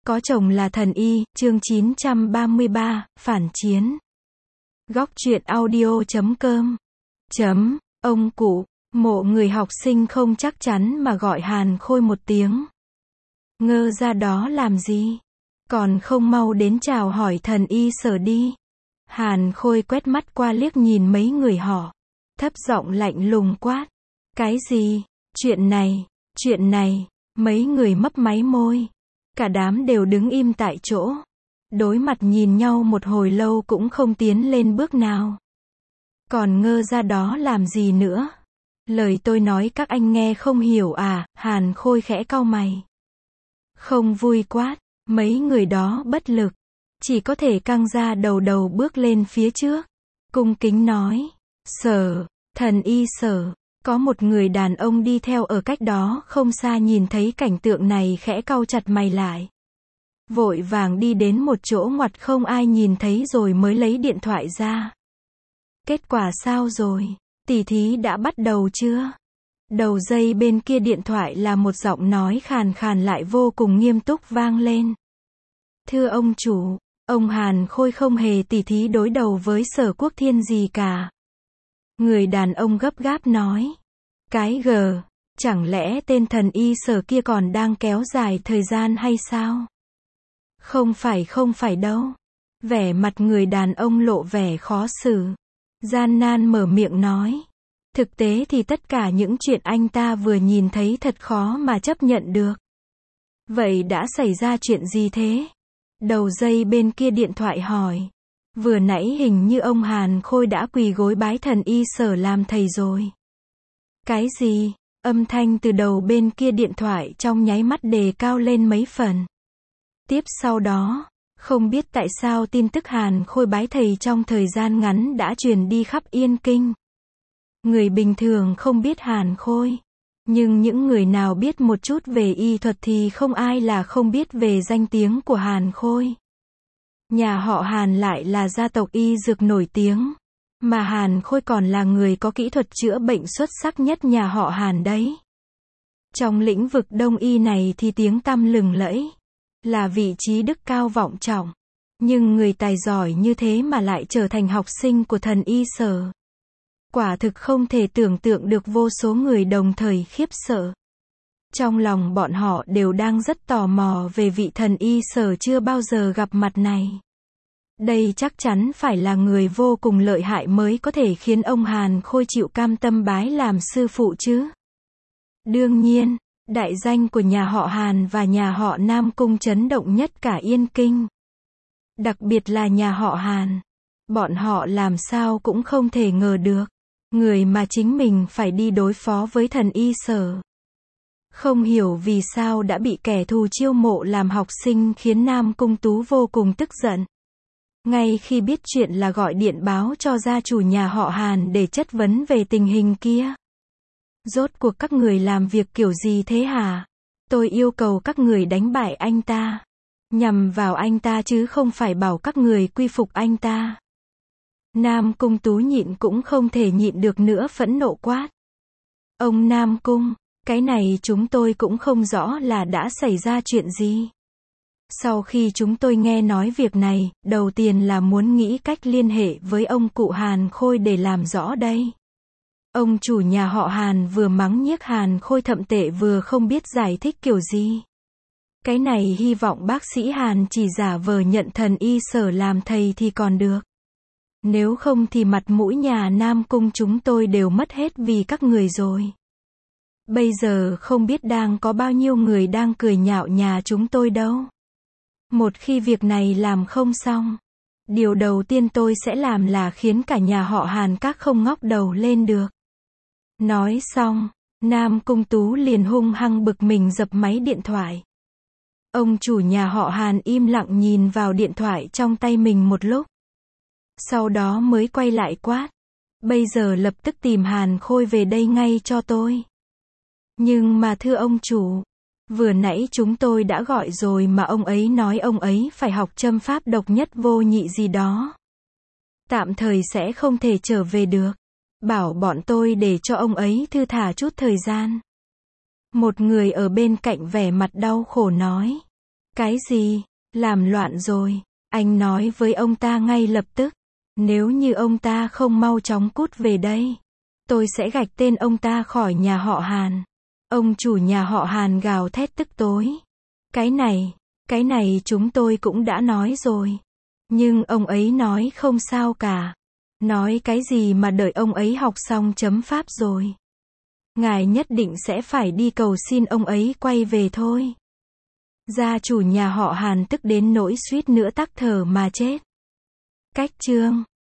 Có chồng là thần y, chương 933, phản chiến. Góc truyện audio.com. Ông cụ, mộ người học sinh không chắc chắn mà gọi Hàn Khôi một tiếng. Ngơ ra đó làm gì? Còn không mau đến chào hỏi thần y Sở đi. Hàn Khôi quét mắt qua liếc nhìn mấy người họ. Thấp giọng lạnh lùng quát. Cái gì? Chuyện này, mấy người mấp máy môi. Cả đám đều đứng im tại chỗ. Đối mặt nhìn nhau một hồi lâu cũng không tiến lên bước nào. Còn ngơ ra đó làm gì nữa? Lời tôi nói các anh nghe không hiểu à? Hàn Khôi khẽ cau mày. Không vui quát. Mấy người đó bất lực. Chỉ có thể căng ra đầu bước lên phía trước. Cung kính nói. Sở, thần y Sở. Có một người đàn ông đi theo ở cách đó không xa nhìn thấy cảnh tượng này khẽ cau chặt mày lại. Vội vàng đi đến một chỗ ngoặt không ai nhìn thấy rồi mới lấy điện thoại ra. Kết quả sao rồi? Tỉ thí đã bắt đầu chưa? Đầu dây bên kia điện thoại là một giọng nói khàn khàn lại vô cùng nghiêm túc vang lên. Thưa ông chủ, ông Hàn Khôi không hề tỉ thí đối đầu với Sở Quốc Thiên gì cả. Người đàn ông gấp gáp nói. Cái gờ, chẳng lẽ tên thần y Sở kia còn đang kéo dài thời gian hay sao? Không phải đâu. Vẻ mặt người đàn ông lộ vẻ khó xử. Gian nan mở miệng nói. Thực tế thì tất cả những chuyện anh ta vừa nhìn thấy thật khó mà chấp nhận được. Vậy đã xảy ra chuyện gì thế? Đầu dây bên kia điện thoại hỏi. Vừa nãy hình như ông Hàn Khôi đã quỳ gối bái thần y Sở làm thầy rồi. Cái gì? Âm thanh từ đầu bên kia điện thoại trong nháy mắt đề cao lên mấy phần. Tiếp sau đó, không biết tại sao tin tức Hàn Khôi bái thầy trong thời gian ngắn đã truyền đi khắp Yên Kinh. Người bình thường không biết Hàn Khôi. Nhưng những người nào biết một chút về y thuật thì không ai là không biết về danh tiếng của Hàn Khôi. Nhà họ Hàn lại là gia tộc y dược nổi tiếng. Mà Hàn Khôi còn là người có kỹ thuật chữa bệnh xuất sắc nhất nhà họ Hàn đấy. Trong lĩnh vực đông y này thì tiếng tăm lừng lẫy. Là vị trí đức cao vọng trọng. Nhưng người tài giỏi như thế mà lại trở thành học sinh của thần y Sở. Quả thực không thể tưởng tượng được vô số người đồng thời khiếp sợ. Trong lòng bọn họ đều đang rất tò mò về vị thần y Sở chưa bao giờ gặp mặt này. Đây chắc chắn phải là người vô cùng lợi hại mới có thể khiến ông Hàn Khôi chịu cam tâm bái làm sư phụ chứ. Đương nhiên, đại danh của nhà họ Hàn và nhà họ Nam Cung chấn động nhất cả Yên Kinh. Đặc biệt là nhà họ Hàn. Bọn họ làm sao cũng không thể ngờ được. Người mà chính mình phải đi đối phó với thần y Sở. Không hiểu vì sao đã bị kẻ thù chiêu mộ làm học sinh khiến Nam Cung Tú vô cùng tức giận. Ngay khi biết chuyện là gọi điện báo cho gia chủ nhà họ Hàn để chất vấn về tình hình kia. Rốt cuộc các người làm việc kiểu gì thế hả? Tôi yêu cầu các người đánh bại anh ta. Nhằm vào anh ta chứ không phải bảo các người quy phục anh ta. Nam Cung Tú nhịn cũng không thể nhịn được nữa phẫn nộ quát. Ông Nam Cung, cái này chúng tôi cũng không rõ là đã xảy ra chuyện gì. Sau khi chúng tôi nghe nói việc này, đầu tiên là muốn nghĩ cách liên hệ với ông cụ Hàn Khôi để làm rõ đây. Ông chủ nhà họ Hàn vừa mắng nhiếc Hàn Khôi thậm tệ vừa không biết giải thích kiểu gì. Cái này hy vọng bác sĩ Hàn chỉ giả vờ nhận thần y Sở làm thầy thì còn được. Nếu không thì mặt mũi nhà Nam Cung chúng tôi đều mất hết vì các người rồi. Bây giờ không biết đang có bao nhiêu người đang cười nhạo nhà chúng tôi đâu. Một khi việc này làm không xong, điều đầu tiên tôi sẽ làm là khiến cả nhà họ Hàn các không ngóc đầu lên được. Nói xong, Nam Cung Tú liền hung hăng bực mình dập máy điện thoại. Ông chủ nhà họ Hàn im lặng nhìn vào điện thoại trong tay mình một lúc. Sau đó mới quay lại quát. Bây giờ lập tức tìm Hàn Khôi về đây ngay cho tôi. Nhưng mà thưa ông chủ, vừa nãy chúng tôi đã gọi rồi mà ông ấy nói ông ấy phải học châm pháp độc nhất vô nhị gì đó. Tạm thời sẽ không thể trở về được. Bảo bọn tôi để cho ông ấy thư thả chút thời gian. Một người ở bên cạnh vẻ mặt đau khổ nói. Cái gì? Làm loạn rồi. Anh nói với ông ta ngay lập tức. Nếu như ông ta không mau chóng cút về đây, tôi sẽ gạch tên ông ta khỏi nhà họ Hàn. Ông chủ nhà họ Hàn gào thét tức tối. Cái này chúng tôi cũng đã nói rồi. Nhưng ông ấy nói không sao cả. Nói cái gì mà đợi ông ấy học xong chấm pháp rồi. Ngài nhất định sẽ phải đi cầu xin ông ấy quay về thôi. Gia chủ nhà họ Hàn tức đến nỗi suýt nữa tắc thở mà chết. Cách chương